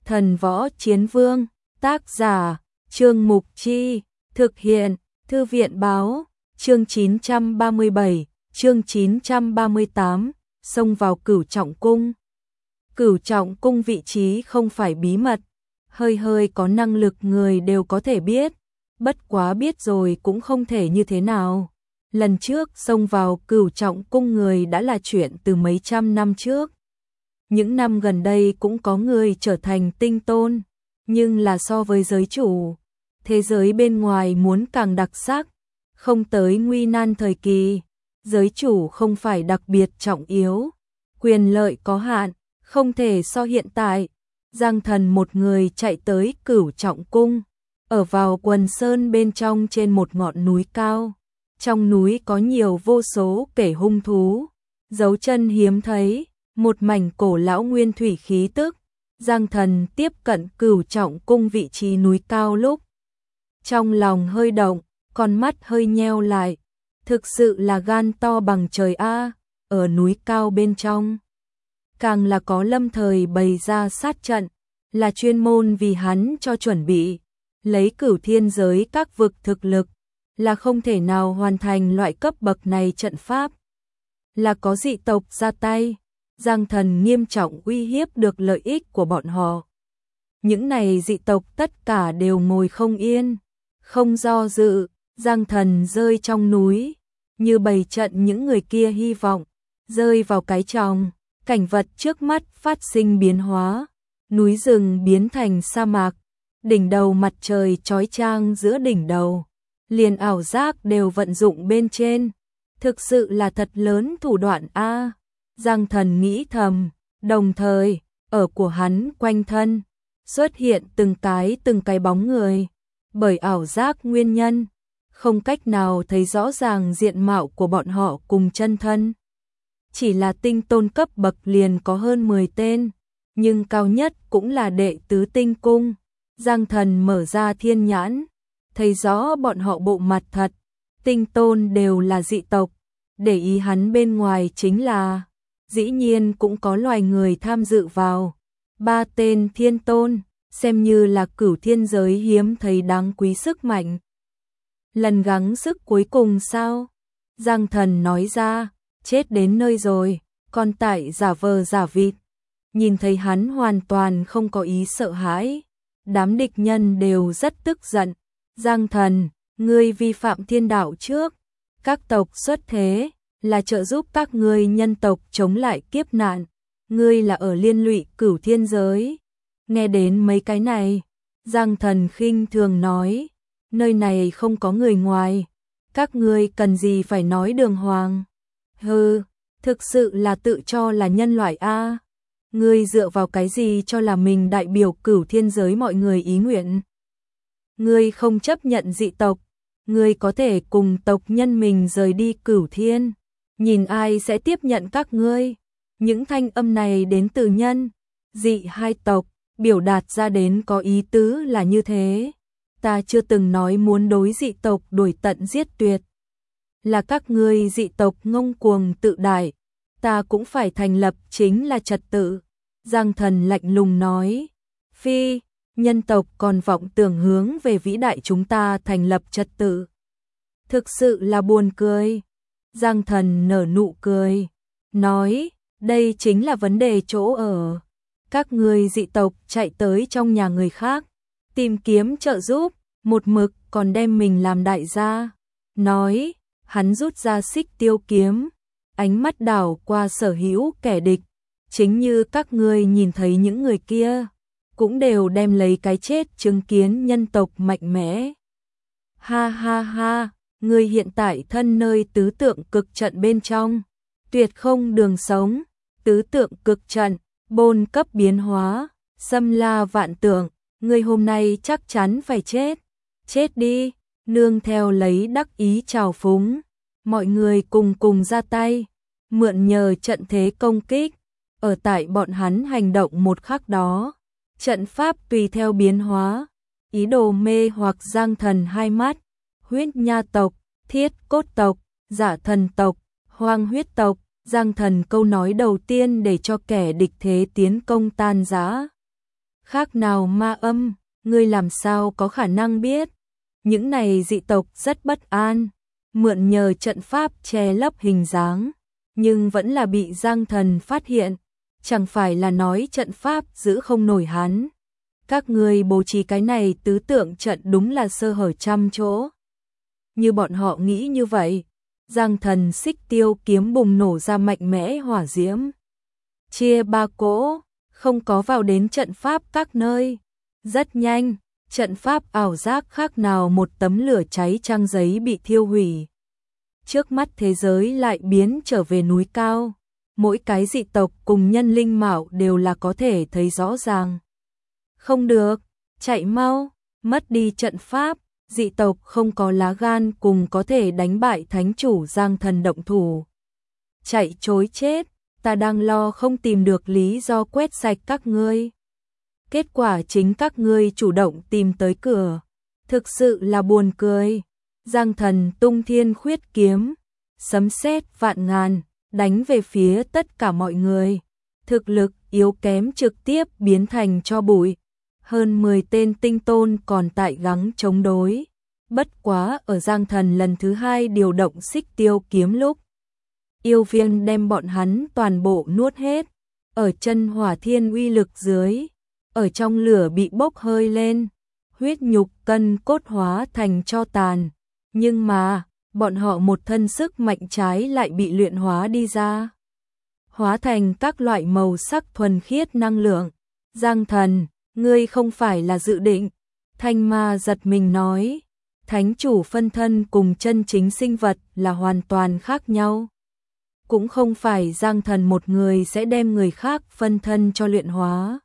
Thần Võ Chiến Vương, tác giả, Trương Mục Chi, thực hiện, Thư viện Báo, chương 937, chương 938, xông vào Cửu Trọng Cung. Cửu Trọng Cung vị trí không phải bí mật, hơi hơi có năng lực người đều có thể biết, bất quá biết rồi cũng không thể như thế nào. Lần trước xông vào Cửu Trọng Cung người đã là chuyện từ mấy trăm năm trước. Những năm gần đây cũng có người trở thành tinh tôn, nhưng là so với giới chủ, thế giới bên ngoài muốn càng đặc sắc, không tới nguy nan thời kỳ, giới chủ không phải đặc biệt trọng yếu, quyền lợi có hạn, không thể so hiện tại. Giang Thần một người chạy tới Cửu Trọng Cung, ở vào quần sơn bên trong trên một ngọn núi cao. Trong núi có nhiều vô số kẻ hung thú, dấu chân hiếm thấy, một mảnh cổ lão nguyên thủy khí tức. Giang Thần tiếp cận Cửu Trọng Cung vị trí núi cao lúc, trong lòng hơi động, con mắt hơi nheo lại, thực sự là gan to bằng trời a, ở núi cao bên trong. Càng là có lâm thời bày ra sát trận, là chuyên môn vì hắn cho chuẩn bị, lấy cửu thiên giới các vực thực lực, là không thể nào hoàn thành loại cấp bậc này trận pháp. Là có dị tộc ra tay, Giang Thần nghiêm trọng uy hiếp được lợi ích của bọn họ. Những này dị tộc tất cả đều ngồi không yên, không do dự, Giang Thần rơi trong núi, như bày trận những người kia hy vọng, rơi vào cái tròng, cảnh vật trước mắt phát sinh biến hóa, núi rừng biến thành sa mạc, đỉnh đầu mặt trời chói chang giữa đỉnh đầu, liền ảo giác đều vận dụng bên trên, thực sự là thật lớn thủ đoạn a. Giang Thần nghĩ thầm, đồng thời, ở của hắn quanh thân, xuất hiện từng cái bóng người, bởi ảo giác nguyên nhân, không cách nào thấy rõ ràng diện mạo của bọn họ cùng chân thân. Chỉ là tinh tôn cấp bậc liền có hơn 10 tên, nhưng cao nhất cũng là đệ tứ tinh cung. Giang Thần mở ra thiên nhãn, thấy rõ bọn họ bộ mặt thật, tinh tôn đều là dị tộc, để ý hắn bên ngoài chính là, dĩ nhiên cũng có loài người tham dự vào. 3 tên thiên tôn, xem như là cửu thiên giới hiếm thấy đáng quý sức mạnh. Lần gắng sức cuối cùng sao? Giang Thần nói ra, chết đến nơi rồi, còn tại giả vờ giả vịt. Nhìn thấy hắn hoàn toàn không có ý sợ hãi, đám địch nhân đều rất tức giận. Giang Thần, ngươi vi phạm thiên đạo trước, các tộc xuất thế, là trợ giúp các ngươi nhân tộc chống lại kiếp nạn, ngươi là ở liên lụy cửu thiên giới. Nghe đến mấy cái này, Giang Thần khinh thường nói, nơi này không có người ngoài, các ngươi cần gì phải nói đường hoàng. Hừ, thực sự là tự cho là nhân loại a. Ngươi dựa vào cái gì cho là mình đại biểu cửu thiên giới mọi người ý nguyện? Ngươi không chấp nhận dị tộc, ngươi có thể cùng tộc nhân mình rời đi cửu thiên, nhìn ai sẽ tiếp nhận các ngươi. Những thanh âm này đến từ nhân, dị hai tộc, biểu đạt ra đến có ý tứ là như thế. Ta chưa từng nói muốn đối dị tộc đuổi tận giết tuyệt. Là các ngươi dị tộc ngông cuồng tự đại, ta cũng phải thành lập chính là trật tự. Giang Thần lạnh lùng nói, phi, nhân tộc còn vọng tưởng hướng về vĩ đại chúng ta thành lập trật tự. Thực sự là buồn cười. Giang Thần nở nụ cười, nói, đây chính là vấn đề chỗ ở. Các ngươi dị tộc chạy tới trong nhà người khác, tìm kiếm trợ giúp, một mực còn đem mình làm đại gia. Nói, hắn rút ra xích tiêu kiếm, ánh mắt đảo qua sở hữu kẻ địch, chính như các ngươi nhìn thấy những người kia, cũng đều đem lấy cái chết chứng kiến nhân tộc mạnh mẽ. Ha ha ha, ngươi hiện tại thân nơi tứ tượng cực trận bên trong, tuyệt không đường sống, tứ tượng cực trận, bôn cấp biến hóa, xâm la vạn tượng, ngươi hôm nay chắc chắn phải chết. Chết đi, nương theo lấy đắc ý trào phúng, mọi người cùng ra tay, mượn nhờ trận thế công kích. Ở tại bọn hắn hành động một khắc đó, trận pháp tùy theo biến hóa, ý đồ mê hoặc Giang Thần hai mắt. Huyết nha tộc, thiết cốt tộc, giả thần tộc, hoang huyết tộc. Giang Thần câu nói đầu tiên để cho kẻ địch thế tiến công tan rã. khác nào ma âm, ngươi làm sao có khả năng biết? Những này dị tộc rất bất an, mượn nhờ trận pháp che lấp hình dáng, nhưng vẫn là bị Giang Thần phát hiện, chẳng phải là nói trận pháp giữ không nổi hắn. Các ngươi bố trí cái này tứ tượng trận đúng là sơ hở trăm chỗ. Như bọn họ nghĩ như vậy, Giang Thần xích tiêu kiếm bùng nổ ra mạnh mẽ hỏa diễm. Chia ba cỗ, không có vào đến trận pháp các nơi. Rất nhanh, trận pháp ảo giác khác nào một tấm lửa cháy trang giấy bị thiêu hủy. Trước mắt thế giới lại biến trở về núi cao. Mỗi cái dị tộc cùng nhân linh mạo đều là có thể thấy rõ ràng. Không được, chạy mau, mất đi trận pháp, dị tộc không có lá gan cùng có thể đánh bại thánh chủ Giang Thần động thủ. Chạy chối chết, ta đang lo không tìm được lý do quét sạch các ngươi. Kết quả chính các ngươi chủ động tìm tới cửa. Thực sự là buồn cười. Giang Thần tung thiên khuyết kiếm, sấm sét vạn ngàn, đánh về phía tất cả mọi người. Thực lực yếu kém trực tiếp biến thành tro bụi. Hơn 10 tên tinh tôn còn tại gắng chống đối. Bất quá ở Giang Thần lần thứ 2 điều động xích tiêu kiếm lúc, yêu viên đem bọn hắn toàn bộ nuốt hết. Ở chân hỏa thiên uy lực dưới, ở trong lửa bị bốc hơi lên, huyết nhục cân cốt hóa thành tro tàn. Nhưng mà, bọn họ một thân sức mạnh trái lại bị luyện hóa đi ra, hóa thành các loại màu sắc thuần khiết năng lượng. Giang Thần, ngươi không phải là dự định. Thanh ma giật mình nói, thánh chủ phân thân cùng chân chính sinh vật là hoàn toàn khác nhau. Cũng không phải Giang Thần một người sẽ đem người khác phân thân cho luyện hóa.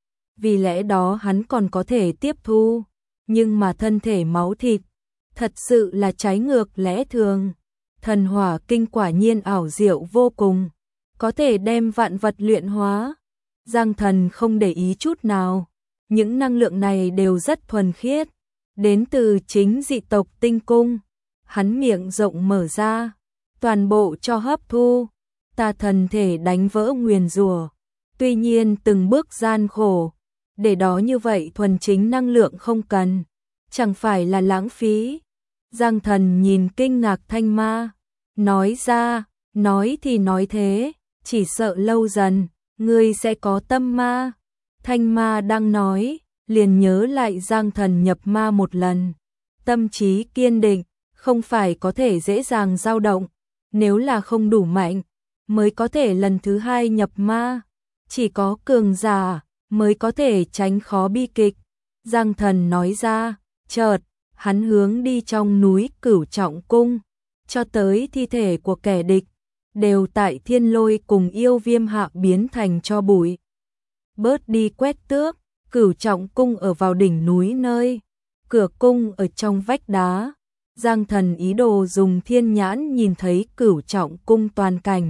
Vì lẽ đó hắn còn có thể tiếp thu, nhưng mà thân thể máu thịt, thật sự là trái ngược lẽ thường. Thần hỏa kinh quả nhiên ảo diệu vô cùng, có thể đem vạn vật luyện hóa. Giang Thần không để ý chút nào, những năng lượng này đều rất thuần khiết, đến từ chính dị tộc tinh cung. Hắn miệng rộng mở ra, toàn bộ cho hấp thu, ta thần thể đánh vỡ nguyền rủa. Tuy nhiên từng bước gian khổ, để đó như vậy thuần chính năng lượng không cần, chẳng phải là lãng phí. Giang Thần nhìn kinh ngạc thanh ma, nói ra, nói thì nói thế, chỉ sợ lâu dần, ngươi sẽ có tâm ma. Thanh ma đang nói, liền nhớ lại Giang Thần nhập ma một lần. Tâm trí kiên định, không phải có thể dễ dàng dao động, nếu là không đủ mạnh, mới có thể lần thứ 2 nhập ma. Chỉ có cường giả mới có thể tránh khó bi kịch. Giang Thần nói ra, chợt, hắn hướng đi trong núi Cửu Trọng Cung, cho tới thi thể của kẻ địch, đều tại thiên lôi cùng yêu viêm hạ biến thành tro bụi. Bớt đi quét tước, Cửu Trọng Cung ở vào đỉnh núi nơi, cửa cung ở trong vách đá. Giang Thần ý đồ dùng thiên nhãn nhìn thấy Cửu Trọng Cung toàn cảnh,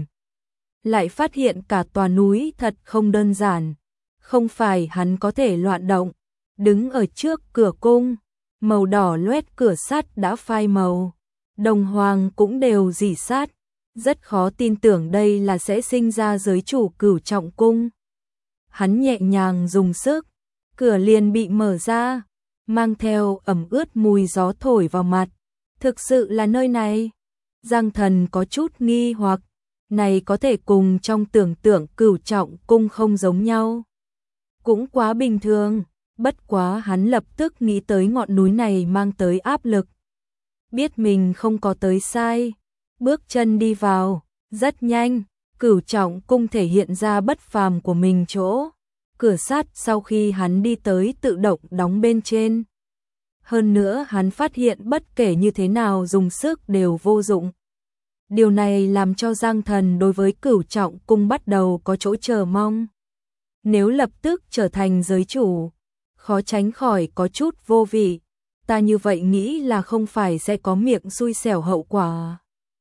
lại phát hiện cả tòa núi thật không đơn giản. Không phải hắn có thể loạn động, đứng ở trước cửa cung, màu đỏ loét cửa sắt đã phai màu, đồng hoàng cũng đều rỉ sắt, rất khó tin tưởng đây là sẽ sinh ra giới chủ Cửu Trọng Cung. Hắn nhẹ nhàng dùng sức, cửa liền bị mở ra, mang theo ẩm ướt mùi gió thổi vào mặt. Thực sự là nơi này? Giang Thần có chút nghi hoặc, này có thể cùng trong tưởng tượng Cửu Trọng Cung không giống nhau. Cũng quá bình thường, bất quá hắn lập tức nghĩ tới ngọn núi này mang tới áp lực. Biết mình không có tới sai, bước chân đi vào, rất nhanh, Cửu Trọng Cung thể hiện ra bất phàm của mình chỗ. Cửa sắt sau khi hắn đi tới tự động đóng bên trên. Hơn nữa hắn phát hiện bất kể như thế nào dùng sức đều vô dụng. Điều này làm cho Giang Thần đối với Cửu Trọng Cung bắt đầu có chỗ chờ mong. Nếu lập tức trở thành giới chủ, khó tránh khỏi có chút vô vị. Ta như vậy nghĩ là không phải sẽ có miệng xui xẻo hậu quả.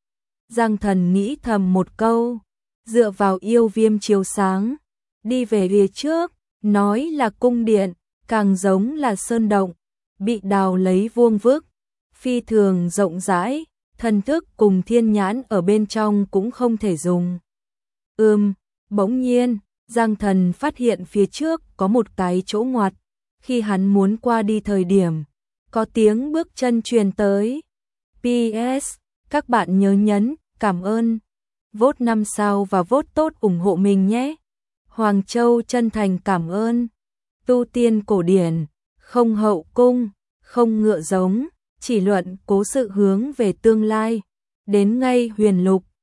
Giang Thần nghĩ thầm một câu, dựa vào yêu viêm chiếu sáng, đi về phía trước, nói là cung điện, càng giống là sơn động, bị đào lấy vuông vức, phi thường rộng rãi, thần thức cùng thiên nhãn ở bên trong cũng không thể dùng. Bỗng nhiên, Giang Thần phát hiện phía trước có một cái chỗ ngoặt, khi hắn muốn qua đi thời điểm, có tiếng bước chân truyền tới. PS, các bạn nhớ nhấn cảm ơn, vote 5 sao và vote tốt ủng hộ mình nhé. Hoàng Châu chân thành cảm ơn. Tu tiên cổ điển, không hậu cung, không ngựa giống, chỉ luận cố sự hướng về tương lai. Đến ngay huyền lục,